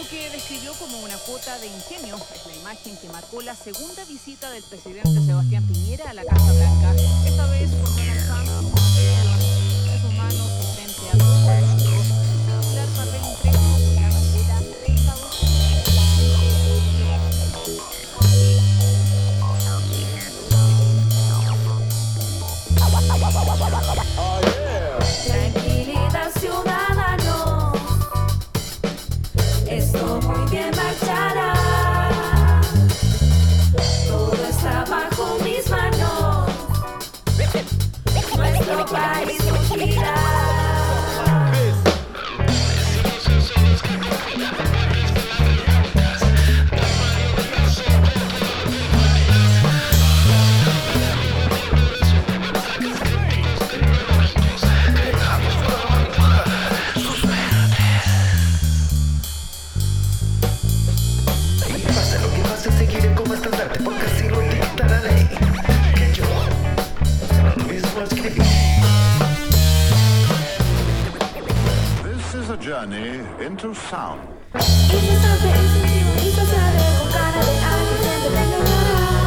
que describió como una cuota de ingenio es la imagen que marcó la segunda visita del presidente Sebastián Piñera a la Casa Blanca. Esta vez con Donald Trump en sus manos y frente a todo el mundo. Titular papel impreso con la bandera de Estados Tranquilidad, ciudadanos, esto muy bien marchará. Todo está bajo mis manos. Nuestro país surgirá. Seguiré como estandarte porque así lo dicta la ley. Que yo lo mismo escribí. This is a journey into sound. Instante, instintivo, insaciable, con cara de alguien que te ignorará.